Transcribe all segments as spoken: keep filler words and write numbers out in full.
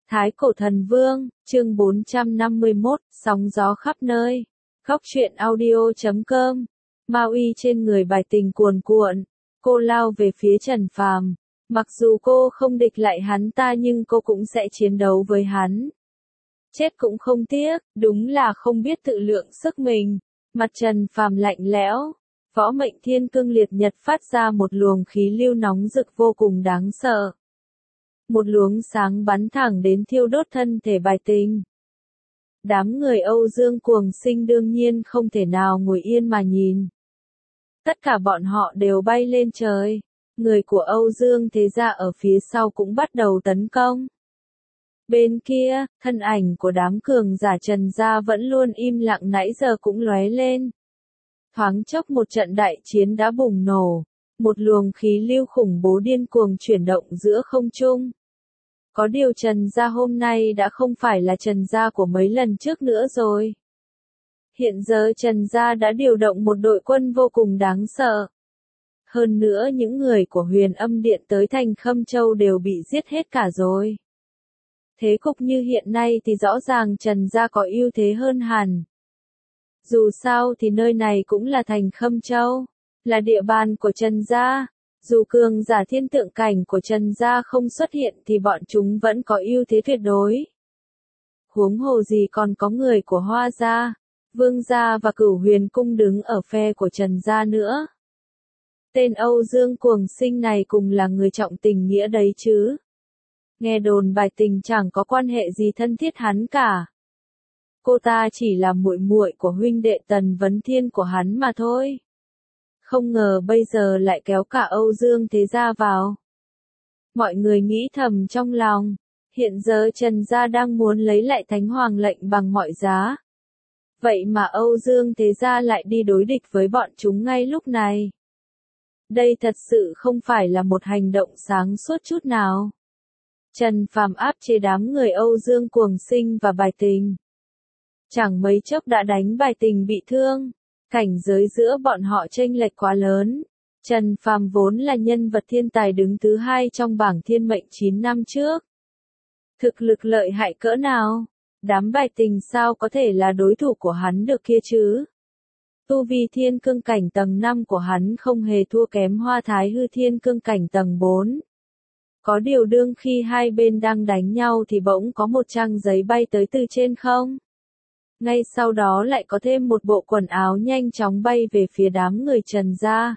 Thái Cổ Thần Vương, chương bốn trăm năm mươi mốt, sóng gió khắp nơi. Góc truyện audio chấm com. Ma uy trên người Bài Tình cuồn cuộn, cô lao về phía Trần Phàm. Mặc dù cô không địch lại hắn ta nhưng cô cũng sẽ chiến đấu với hắn. Chết cũng không tiếc, đúng là không biết tự lượng sức mình. Mặt Trần Phàm lạnh lẽo, võ mệnh thiên cương liệt nhật phát ra một luồng khí lưu nóng rực vô cùng đáng sợ. Một luồng sáng bắn thẳng đến thiêu đốt thân thể Bài Tình. Đám người Âu Dương cuồng sinh đương nhiên không thể nào ngồi yên mà nhìn. Tất cả bọn họ đều bay lên trời. Người của Âu Dương Thế Gia ở phía sau cũng bắt đầu tấn công. Bên kia, thân ảnh của đám cường giả Trần Gia vẫn luôn im lặng nãy giờ cũng lóe lên. Thoáng chốc một trận đại chiến đã bùng nổ. Một luồng khí lưu khủng bố điên cuồng chuyển động giữa không trung. Có điều Trần Gia hôm nay đã không phải là Trần Gia của mấy lần trước nữa rồi. Hiện giờ Trần Gia đã điều động một đội quân vô cùng đáng sợ. Hơn nữa những người của Huyền Âm Điện tới thành Khâm Châu đều bị giết hết cả rồi. Thế cục như hiện nay thì rõ ràng Trần Gia có ưu thế hơn hẳn. Dù sao thì nơi này cũng là thành Khâm Châu, là địa bàn của Trần Gia. Dù cường giả thiên tượng cảnh của Trần Gia không xuất hiện thì bọn chúng vẫn có ưu thế tuyệt đối. Huống hồ gì còn có người của Hoa Gia, Vương Gia và Cửu Huyền Cung đứng ở phe của Trần Gia nữa. Tên Âu Dương cuồng sinh này cùng là người trọng tình nghĩa đấy chứ. Nghe đồn Bài Tình chẳng có quan hệ gì thân thiết hắn cả. Cô ta chỉ là muội muội của huynh đệ Tần Vấn Thiên của hắn mà thôi. Không ngờ bây giờ lại kéo cả Âu Dương Thế Gia vào. Mọi người nghĩ thầm trong lòng, hiện giờ Trần Gia đang muốn lấy lại Thánh Hoàng lệnh bằng mọi giá. Vậy mà Âu Dương Thế Gia lại đi đối địch với bọn chúng ngay lúc này. Đây thật sự không phải là một hành động sáng suốt chút nào. Trần Phàm áp chế đám người Âu Dương cuồng sinh và Bài Tình. Chẳng mấy chốc đã đánh Bài Tình bị thương. Cảnh giới giữa bọn họ chênh lệch quá lớn. Trần Phàm vốn là nhân vật thiên tài đứng thứ hai trong bảng thiên mệnh chín năm trước. Thực lực lợi hại cỡ nào? Đám Bài Tình sao có thể là đối thủ của hắn được kia chứ? Tu vi thiên cương cảnh tầng năm của hắn không hề thua kém Hoa Thái Hư thiên cương cảnh tầng bốn. Có điều đương khi hai bên đang đánh nhau thì bỗng có một trang giấy bay tới từ trên không. Ngay sau đó lại có thêm một bộ quần áo nhanh chóng bay về phía đám người Trần Gia.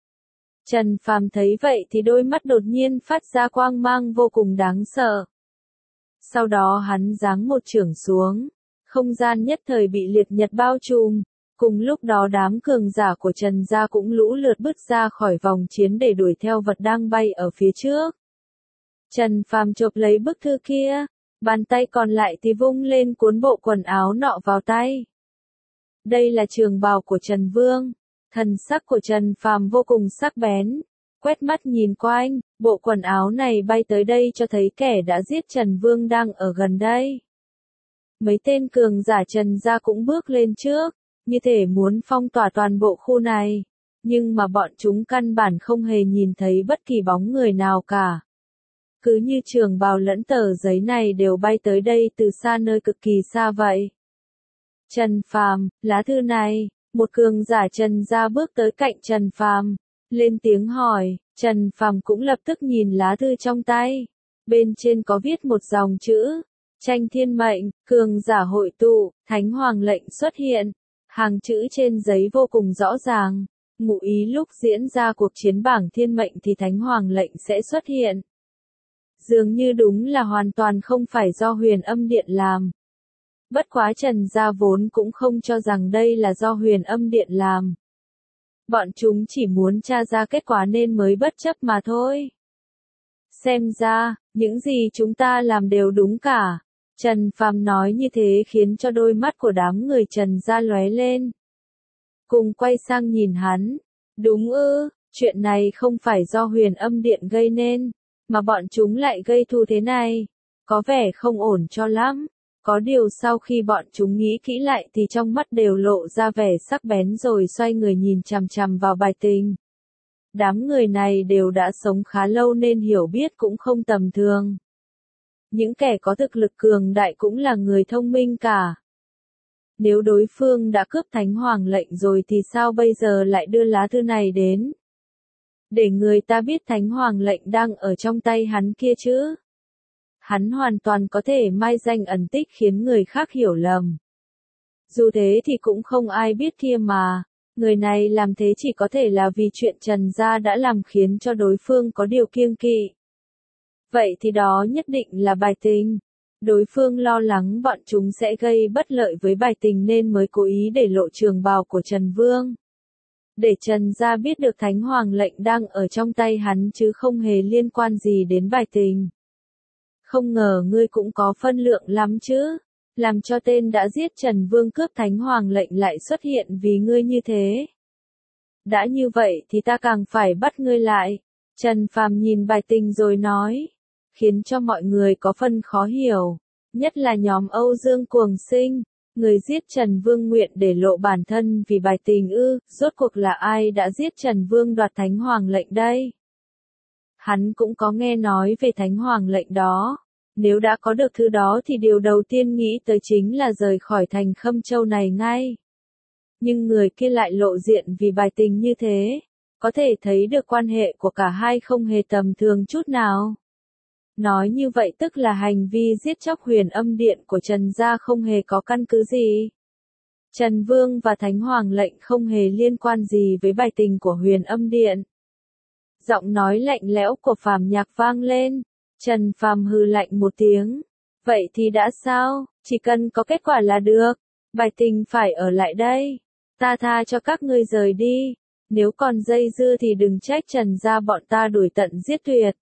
Trần Phàm thấy vậy thì đôi mắt đột nhiên phát ra quang mang vô cùng đáng sợ. Sau đó hắn giáng một chưởng xuống, không gian nhất thời bị liệt nhật bao trùm. Cùng lúc đó đám cường giả của Trần Gia cũng lũ lượt bước ra khỏi vòng chiến để đuổi theo vật đang bay ở phía trước. Trần Phàm chộp lấy bức thư kia. Bàn tay còn lại thì vung lên cuốn bộ quần áo nọ vào tay. Đây là trường bào của Trần Vương. Thần sắc của Trần Phàm vô cùng sắc bén. Quét mắt nhìn quanh, bộ quần áo này bay tới đây cho thấy kẻ đã giết Trần Vương đang ở gần đây. Mấy tên cường giả Trần Gia cũng bước lên trước, như thể muốn phong tỏa toàn bộ khu này. Nhưng mà bọn chúng căn bản không hề nhìn thấy bất kỳ bóng người nào cả. Cứ như trường bào lẫn tờ giấy này đều bay tới đây từ xa nơi cực kỳ xa vậy. Trần Phàm, lá thư này, một cường giả Trần Gia bước tới cạnh Trần Phàm, lên tiếng hỏi. Trần Phàm cũng lập tức nhìn lá thư trong tay. Bên trên có viết một dòng chữ, tranh thiên mệnh, cường giả hội tụ, Thánh Hoàng lệnh xuất hiện. Hàng chữ trên giấy vô cùng rõ ràng, ngụ ý lúc diễn ra cuộc chiến bảng thiên mệnh thì Thánh Hoàng lệnh sẽ xuất hiện. Dường như đúng là hoàn toàn không phải do Huyền Âm Điện làm. Bất quá Trần Gia vốn cũng không cho rằng đây là do Huyền Âm Điện làm. Bọn chúng chỉ muốn tra ra kết quả nên mới bất chấp mà thôi. Xem ra, những gì chúng ta làm đều đúng cả. Trần Phàm nói như thế khiến cho đôi mắt của đám người Trần Gia lóe lên. Cùng quay sang nhìn hắn. Đúng ư, chuyện này không phải do Huyền Âm Điện gây nên. Mà bọn chúng lại gây thù thế này, có vẻ không ổn cho lắm. Có điều sau khi bọn chúng nghĩ kỹ lại thì trong mắt đều lộ ra vẻ sắc bén rồi xoay người nhìn chằm chằm vào Bài Tình. Đám người này đều đã sống khá lâu nên hiểu biết cũng không tầm thường. Những kẻ có thực lực cường đại cũng là người thông minh cả. Nếu đối phương đã cướp Thánh Hoàng lệnh rồi thì sao bây giờ lại đưa lá thư này đến? Để người ta biết Thánh Hoàng lệnh đang ở trong tay hắn kia chứ. Hắn hoàn toàn có thể mai danh ẩn tích khiến người khác hiểu lầm. Dù thế thì cũng không ai biết kia mà. Người này làm thế chỉ có thể là vì chuyện Trần gia đã làm khiến cho đối phương có điều kiêng kỵ. Vậy thì đó nhất định là bài tình. Đối phương lo lắng bọn chúng sẽ gây bất lợi với bài tình nên mới cố ý để lộ trường bào của Trần Vương. Để Trần gia biết được Thánh Hoàng lệnh đang ở trong tay hắn chứ không hề liên quan gì đến bài tình. Không ngờ ngươi cũng có phân lượng lắm chứ. Làm cho tên đã giết Trần Vương cướp Thánh Hoàng lệnh lại xuất hiện vì ngươi như thế. Đã như vậy thì ta càng phải bắt ngươi lại. Trần Phàm nhìn bài tình rồi nói. Khiến cho mọi người có phần khó hiểu. Nhất là nhóm Âu Dương Cuồng Sinh. Người giết Trần Vương nguyện để lộ bản thân vì bài tình ư, rốt cuộc là ai đã giết Trần Vương đoạt Thánh Hoàng lệnh đây? Hắn cũng có nghe nói về Thánh Hoàng lệnh đó. Nếu đã có được thứ đó thì điều đầu tiên nghĩ tới chính là rời khỏi thành Khâm Châu này ngay. Nhưng người kia lại lộ diện vì bài tình như thế. Có thể thấy được quan hệ của cả hai không hề tầm thường chút nào. Nói như vậy tức là hành vi giết chóc Huyền Âm Điện của Trần gia không hề có căn cứ gì. Trần Vương và Thánh Hoàng lệnh không hề liên quan gì với bài tình của Huyền Âm Điện. Giọng nói lạnh lẽo của Phàm Nhạc vang lên. Trần Phàm hừ lạnh một tiếng. Vậy thì đã sao, chỉ cần có kết quả là được. Bài tình phải ở lại đây. Ta tha cho các ngươi rời đi. Nếu còn dây dưa thì đừng trách Trần gia bọn ta đuổi tận giết tuyệt.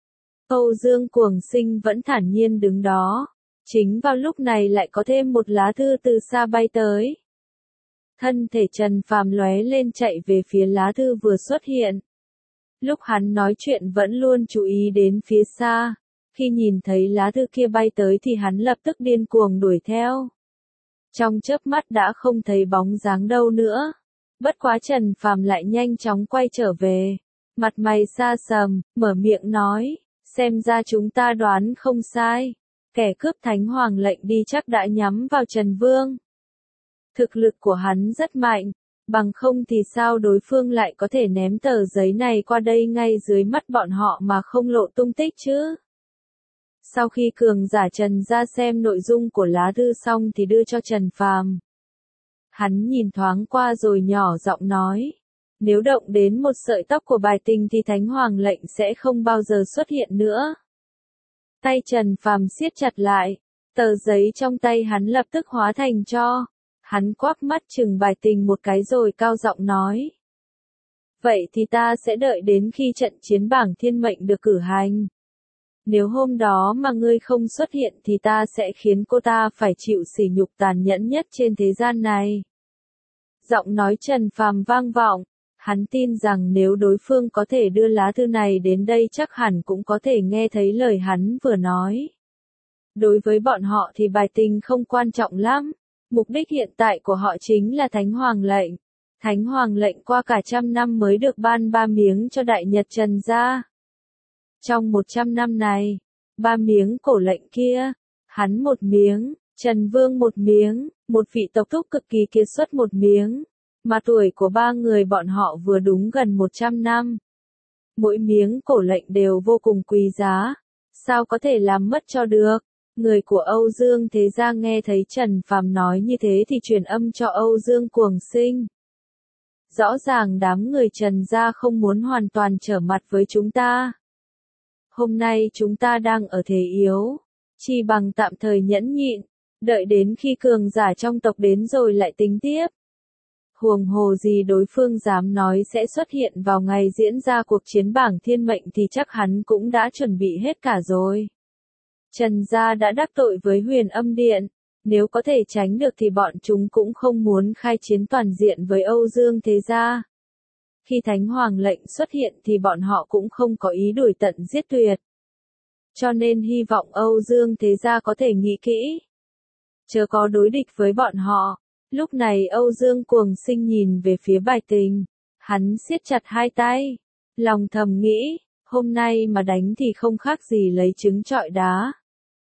Âu Dương Cuồng Sinh vẫn thản nhiên đứng đó. Chính vào lúc này lại có thêm một lá thư từ xa bay tới. Thân thể Trần Phàm lóe lên chạy về phía lá thư vừa xuất hiện. Lúc hắn nói chuyện vẫn luôn chú ý đến phía xa. Khi nhìn thấy lá thư kia bay tới thì hắn lập tức điên cuồng đuổi theo. Trong chớp mắt đã không thấy bóng dáng đâu nữa. Bất quá Trần Phàm lại nhanh chóng quay trở về. Mặt mày xa sầm, mở miệng nói. Xem ra chúng ta đoán không sai. Kẻ cướp Thánh Hoàng lệnh đi chắc đã nhắm vào Trần Vương. Thực lực của hắn rất mạnh. Bằng không thì sao đối phương lại có thể ném tờ giấy này qua đây ngay dưới mắt bọn họ mà không lộ tung tích chứ? Sau khi cường giả Trần ra xem nội dung của lá thư xong thì đưa cho Trần Phàm. Hắn nhìn thoáng qua rồi nhỏ giọng nói. Nếu động đến một sợi tóc của bài tình thì Thánh Hoàng lệnh sẽ không bao giờ xuất hiện nữa. Tay Trần Phàm siết chặt lại. Tờ giấy trong tay hắn lập tức hóa thành tro. Hắn quắc mắt chừng bài tình một cái rồi cao giọng nói. Vậy thì ta sẽ đợi đến khi trận chiến bảng thiên mệnh được cử hành. Nếu hôm đó mà ngươi không xuất hiện thì ta sẽ khiến cô ta phải chịu sỉ nhục tàn nhẫn nhất trên thế gian này. Giọng nói Trần Phàm vang vọng. Hắn tin rằng nếu đối phương có thể đưa lá thư này đến đây chắc hẳn cũng có thể nghe thấy lời hắn vừa nói. Đối với bọn họ thì bài tình không quan trọng lắm. Mục đích hiện tại của họ chính là Thánh Hoàng lệnh. Thánh Hoàng lệnh qua cả trăm năm mới được ban ba miếng cho Đại Nhật Trần gia. Trong một trăm năm này, ba miếng cổ lệnh kia, hắn một miếng, Trần Vương một miếng, một vị tộc thúc cực kỳ kiệt xuất một miếng. Mà tuổi của ba người bọn họ vừa đúng gần một trăm năm. Mỗi miếng cổ lệnh đều vô cùng quý giá. Sao có thể làm mất cho được? Người của Âu Dương Thế Gia nghe thấy Trần Phàm nói như thế thì truyền âm cho Âu Dương Cuồng Sinh. Rõ ràng đám người Trần gia không muốn hoàn toàn trở mặt với chúng ta. Hôm nay chúng ta đang ở thế yếu. Chỉ bằng tạm thời nhẫn nhịn. Đợi đến khi cường giả trong tộc đến rồi lại tính tiếp. Huồng hồ gì đối phương dám nói sẽ xuất hiện vào ngày diễn ra cuộc chiến bảng thiên mệnh thì chắc hắn cũng đã chuẩn bị hết cả rồi. Trần gia đã đắc tội với Huyền Âm Điện, nếu có thể tránh được thì bọn chúng cũng không muốn khai chiến toàn diện với Âu Dương Thế Gia. Khi Thánh Hoàng lệnh xuất hiện thì bọn họ cũng không có ý đuổi tận giết tuyệt. Cho nên hy vọng Âu Dương Thế Gia có thể nghĩ kỹ. Chớ có đối địch với bọn họ. Lúc này Âu Dương Cuồng Sinh nhìn về phía bài tình. Hắn siết chặt hai tay. Lòng thầm nghĩ, hôm nay mà đánh thì không khác gì lấy trứng trọi đá.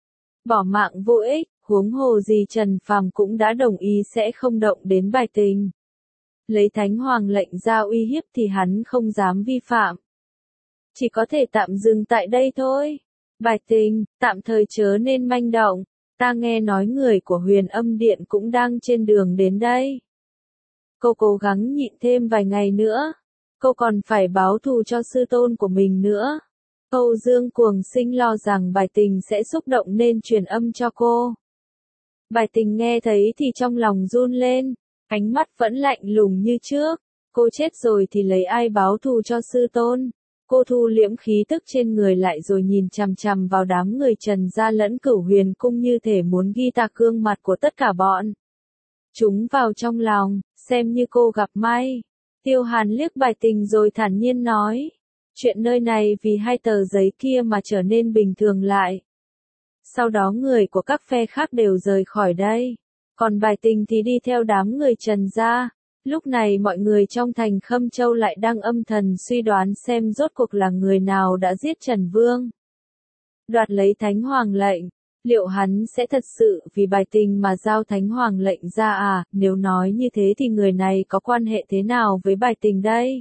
Bỏ mạng vô ích, huống hồ gì Trần Phàm cũng đã đồng ý sẽ không động đến bài tình. Lấy Thánh Hoàng lệnh ra uy hiếp thì hắn không dám vi phạm. Chỉ có thể tạm dừng tại đây thôi. Bài tình, tạm thời chớ nên manh động. Ta nghe nói người của Huyền Âm Điện cũng đang trên đường đến đây. Cô cố gắng nhịn thêm vài ngày nữa. Cô còn phải báo thù cho sư tôn của mình nữa. Âu Dương Cuồng Sinh lo rằng bài tình sẽ xúc động nên truyền âm cho cô. Bài tình nghe thấy thì trong lòng run lên, ánh mắt vẫn lạnh lùng như trước. Cô chết rồi thì lấy ai báo thù cho sư tôn. Cô thu liễm khí tức trên người lại rồi nhìn chằm chằm vào đám người Trần gia lẫn Cửu Huyền cung như thể muốn ghi tạc gương mặt của tất cả bọn chúng vào trong lòng, xem như cô gặp may. Tiêu Hàn liếc bài tình rồi thản nhiên nói, chuyện nơi này vì hai tờ giấy kia mà trở nên bình thường lại. Sau đó người của các phe khác đều rời khỏi đây, còn bài tình thì đi theo đám người Trần gia. Lúc này mọi người trong thành Khâm Châu lại đang âm thầm suy đoán xem rốt cuộc là người nào đã giết Trần Vương. Đoạt lấy Thánh Hoàng lệnh, liệu hắn sẽ thật sự vì bài tình mà giao Thánh Hoàng lệnh ra à? Nếu nói như thế thì người này có quan hệ thế nào với bài tình đây?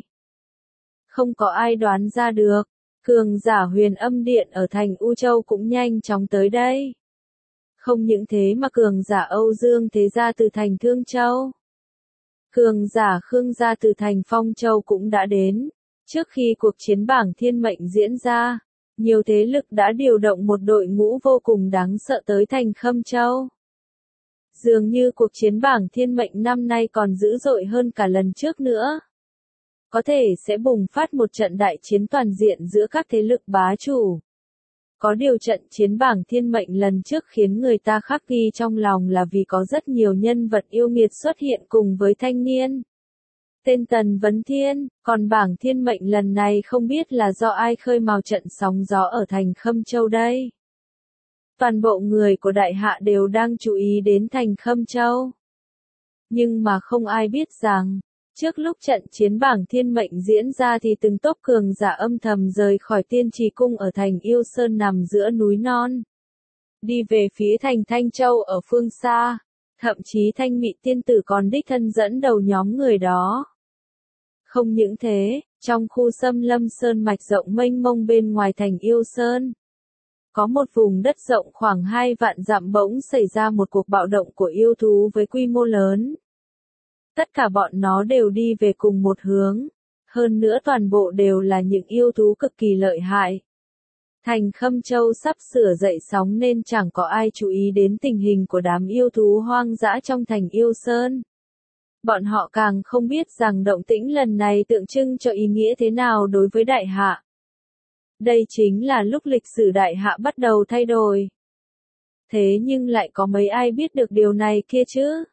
Không có ai đoán ra được. Cường giả Huyền Âm Điện ở thành U Châu cũng nhanh chóng tới đây. Không những thế mà cường giả Âu Dương Thế Gia từ thành Thương Châu, cường giả Khương gia từ thành Phong Châu cũng đã đến. Trước khi cuộc chiến bảng thiên mệnh diễn ra, nhiều thế lực đã điều động một đội ngũ vô cùng đáng sợ tới thành Khâm Châu. Dường như cuộc chiến bảng thiên mệnh năm nay còn dữ dội hơn cả lần trước nữa. Có thể sẽ bùng phát một trận đại chiến toàn diện giữa các thế lực bá chủ. Có điều trận chiến bảng thiên mệnh lần trước khiến người ta khắc ghi trong lòng là vì có rất nhiều nhân vật yêu nghiệt xuất hiện cùng với thanh niên tên Tần Vấn Thiên, còn bảng thiên mệnh lần này không biết là do ai khơi mào trận sóng gió ở thành Khâm Châu đây. Toàn bộ người của Đại Hạ đều đang chú ý đến thành Khâm Châu. Nhưng mà không ai biết rằng, trước lúc trận chiến bảng thiên mệnh diễn ra thì từng tốp cường giả âm thầm rời khỏi Tiên Trì Cung ở thành Yêu Sơn nằm giữa núi non. Đi về phía thành Thanh Châu ở phương xa, thậm chí Thanh Mị Tiên Tử còn đích thân dẫn đầu nhóm người đó. Không những thế, trong khu xâm lâm sơn mạch rộng mênh mông bên ngoài thành Yêu Sơn, có một vùng đất rộng khoảng hai vạn dặm bỗng xảy ra một cuộc bạo động của yêu thú với quy mô lớn. Tất cả bọn nó đều đi về cùng một hướng, hơn nữa toàn bộ đều là những yêu thú cực kỳ lợi hại. Thành Khâm Châu sắp sửa dậy sóng nên chẳng có ai chú ý đến tình hình của đám yêu thú hoang dã trong thành Yêu Sơn. Bọn họ càng không biết rằng động tĩnh lần này tượng trưng cho ý nghĩa thế nào đối với Đại Hạ. Đây chính là lúc lịch sử Đại Hạ bắt đầu thay đổi. Thế nhưng lại có mấy ai biết được điều này kia chứ?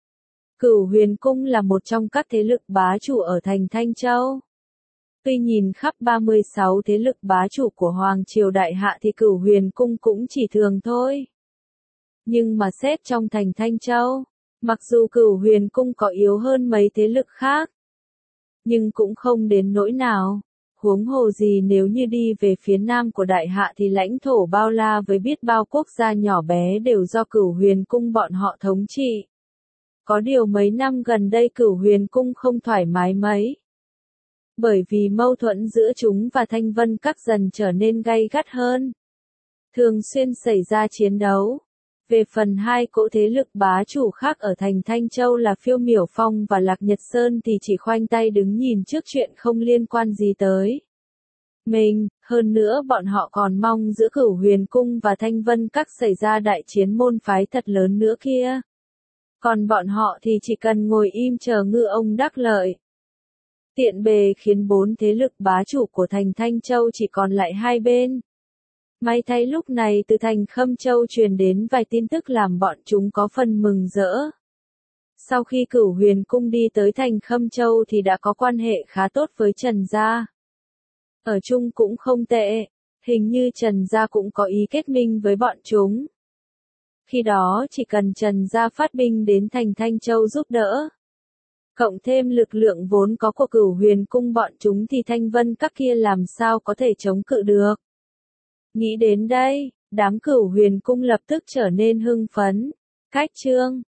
Cửu Huyền Cung là một trong các thế lực bá chủ ở thành Thanh Châu. Tuy nhìn khắp ba mươi sáu thế lực bá chủ của Hoàng Triều Đại Hạ thì Cửu Huyền Cung cũng chỉ thường thôi. Nhưng mà xét trong thành Thanh Châu, mặc dù Cửu Huyền Cung có yếu hơn mấy thế lực khác, nhưng cũng không đến nỗi nào. Huống hồ gì nếu như đi về phía nam của Đại Hạ thì lãnh thổ bao la với biết bao quốc gia nhỏ bé đều do Cửu Huyền Cung bọn họ thống trị. Có điều mấy năm gần đây Cửu Huyền Cung không thoải mái mấy. Bởi vì mâu thuẫn giữa chúng và Thanh Vân Các dần trở nên gay gắt hơn. Thường xuyên xảy ra chiến đấu. Về phần hai cỗ thế lực bá chủ khác ở thành Thanh Châu là Phiêu Miểu Phong và Lạc Nhật Sơn thì chỉ khoanh tay đứng nhìn trước chuyện không liên quan gì tới mình, hơn nữa bọn họ còn mong giữa Cửu Huyền Cung và Thanh Vân Các xảy ra đại chiến môn phái thật lớn nữa kia. Còn bọn họ thì chỉ cần ngồi im chờ ngư ông đắc lợi. Tiện bề khiến bốn thế lực bá chủ của thành Thanh Châu chỉ còn lại hai bên. May thay lúc này từ thành Khâm Châu truyền đến vài tin tức làm bọn chúng có phần mừng rỡ. Sau khi Cửu Huyền Cung đi tới thành Khâm Châu thì đã có quan hệ khá tốt với Trần Gia. Ở chung cũng không tệ, hình như Trần Gia cũng có ý kết minh với bọn chúng. Khi đó chỉ cần Trần Gia phát binh đến thành Thanh Châu giúp đỡ, cộng thêm lực lượng vốn có của Cửu Huyền Cung bọn chúng thì Thanh Vân Các kia làm sao có thể chống cự được. Nghĩ đến đây, Đám Cửu Huyền cung lập tức trở nên hưng phấn. Khách trương,